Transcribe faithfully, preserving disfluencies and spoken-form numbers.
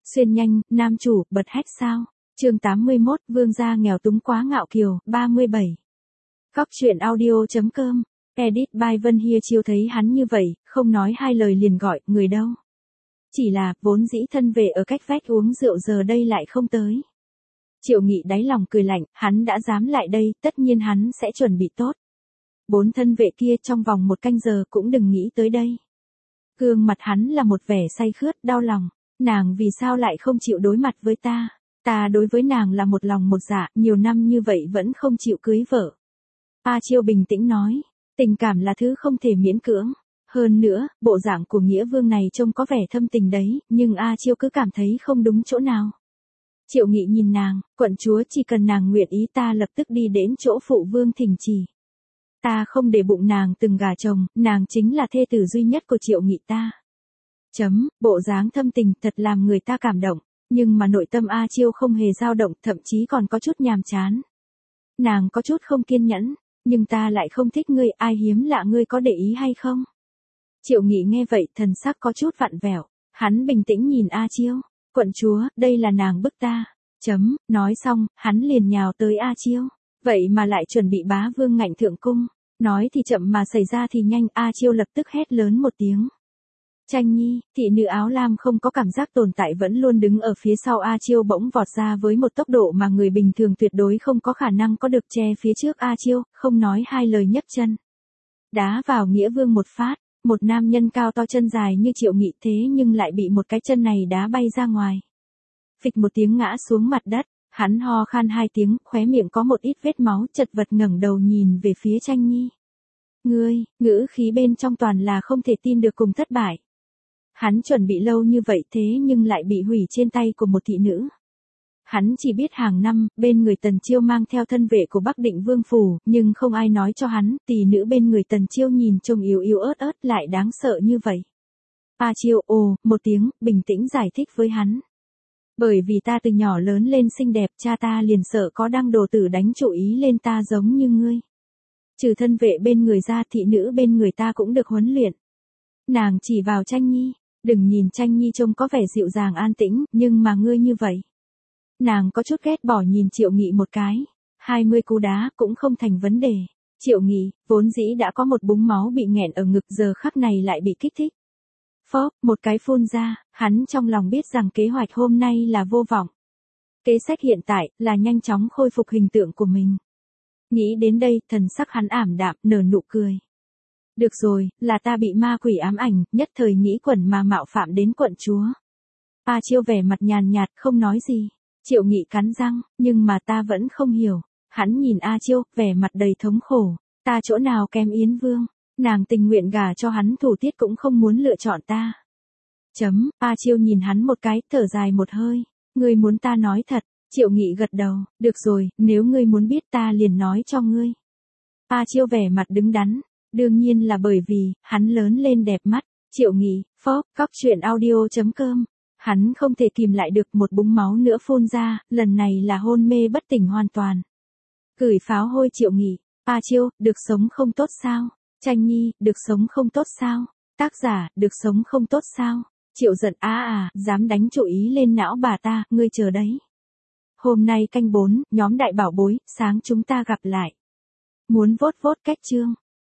Xuyên nhanh, nam chủ, bật hét sao? Chương tám mươi mốt, vương gia nghèo túng quá ngạo kiều, ba mươi bảy. Cóc truyện audio.com, edit by Vân Hia Chiêu thấy hắn như vậy, không nói hai lời liền gọi, người đâu? Chỉ là, vốn dĩ thân vệ ở cách vách uống rượu giờ đây lại không tới. Triệu Nghị đáy lòng cười lạnh, hắn đã dám lại đây, tất nhiên hắn sẽ chuẩn bị tốt. Bốn thân vệ kia trong vòng một canh giờ cũng đừng nghĩ tới đây. Gương mặt hắn là một vẻ say khướt, đau lòng. Nàng vì sao lại không chịu đối mặt với ta? Ta đối với nàng là một lòng một dạ, nhiều năm như vậy vẫn không chịu cưới vợ. A Chiêu bình tĩnh nói, tình cảm là thứ không thể miễn cưỡng. Hơn nữa, bộ dạng của Nghĩa Vương này trông có vẻ thâm tình đấy, nhưng A Chiêu cứ cảm thấy không đúng chỗ nào. Triệu Nghị nhìn nàng, quận chúa chỉ cần nàng nguyện ý ta lập tức đi đến chỗ phụ vương thỉnh chỉ. Ta không để bụng nàng từng gả chồng, nàng chính là thê tử duy nhất của Triệu Nghị ta. Chấm, bộ dáng thâm tình thật làm người ta cảm động, nhưng mà nội tâm A Chiêu không hề dao động, thậm chí còn có chút nhàm chán. Nàng có chút không kiên nhẫn, nhưng ta lại không thích ngươi, ai hiếm lạ ngươi có để ý hay không? Triệu Nghị nghe vậy thần sắc có chút vặn vẹo, hắn bình tĩnh nhìn A Chiêu, quận chúa, đây là nàng bức ta. Chấm, nói xong, hắn liền nhào tới A Chiêu, vậy mà lại chuẩn bị bá vương ngạnh thượng cung, nói thì chậm mà xảy ra thì nhanh, A Chiêu lập tức hét lớn một tiếng. Tranh Nhi, thị nữ áo lam không có cảm giác tồn tại vẫn luôn đứng ở phía sau A Chiêu bỗng vọt ra với một tốc độ mà người bình thường tuyệt đối không có khả năng có được, che phía trước A Chiêu, không nói hai lời nhấc chân. Đá vào Nghĩa Vương một phát, một nam nhân cao to chân dài như Triệu Nghị thế nhưng lại bị một cái chân này đá bay ra ngoài. Phịch một tiếng ngã xuống mặt đất, hắn ho khan hai tiếng, khóe miệng có một ít vết máu, chật vật ngẩng đầu nhìn về phía Tranh Nhi. Ngươi, ngữ khí bên trong toàn là không thể tin được cùng thất bại. Hắn chuẩn bị lâu như vậy thế nhưng lại bị hủy trên tay của một thị nữ. Hắn chỉ biết hàng năm, bên người Tần Chiêu mang theo thân vệ của Bắc Định Vương Phủ, nhưng không ai nói cho hắn, tỷ nữ bên người Tần Chiêu nhìn trông yếu yếu ớt ớt lại đáng sợ như vậy. A Chiêu ồ, một tiếng, bình tĩnh giải thích với hắn. Bởi vì ta từ nhỏ lớn lên xinh đẹp, cha ta liền sợ có đăng đồ tử đánh chủ ý lên ta giống như ngươi. Trừ thân vệ bên người ra, thị nữ bên người ta cũng được huấn luyện. Nàng chỉ vào Tranh Nhi. Đừng nhìn Tranh Nhi trông có vẻ dịu dàng an tĩnh, nhưng mà ngươi như vậy. Nàng có chút ghét bỏ nhìn Triệu Nghị một cái. hai mươi cú đá cũng không thành vấn đề. Triệu Nghị, vốn dĩ đã có một búng máu bị nghẹn ở ngực giờ khắc này lại bị kích thích. Phóp, một cái phun ra, hắn trong lòng biết rằng kế hoạch hôm nay là vô vọng. Kế sách hiện tại là nhanh chóng khôi phục hình tượng của mình. Nghĩ đến đây, thần sắc hắn ảm đạm, nở nụ cười. Được rồi, là ta bị ma quỷ ám ảnh, nhất thời nghĩ quẩn mà mạo phạm đến quận chúa. A Chiêu vẻ mặt nhàn nhạt, không nói gì. Triệu Nghị cắn răng, nhưng mà ta vẫn không hiểu. Hắn nhìn A Chiêu, vẻ mặt đầy thống khổ. Ta chỗ nào kém Yến Vương, nàng tình nguyện gả cho hắn, thủ tiết cũng không muốn lựa chọn ta. Chấm, A Chiêu nhìn hắn một cái, thở dài một hơi. Ngươi muốn ta nói thật? Triệu Nghị gật đầu, được rồi, nếu ngươi muốn biết ta liền nói cho ngươi. A Chiêu vẻ mặt đứng đắn. Đương nhiên là bởi vì, hắn lớn lên đẹp mắt. Triệu Nghị, phóp, cóc truyện audio.com. Hắn không thể kìm lại được, một búng máu nữa phun ra, lần này là hôn mê bất tỉnh hoàn toàn. Gửi pháo hôi Triệu Nghị, A Chiêu, được sống không tốt sao? Tranh Nhi, được sống không tốt sao? Tác giả, được sống không tốt sao? Triệu giận á à, dám đánh chủ ý lên não bà ta, ngươi chờ đấy. Hôm nay canh bốn, nhóm đại bảo bối, sáng chúng ta gặp lại. Muốn vốt vốt cách chương.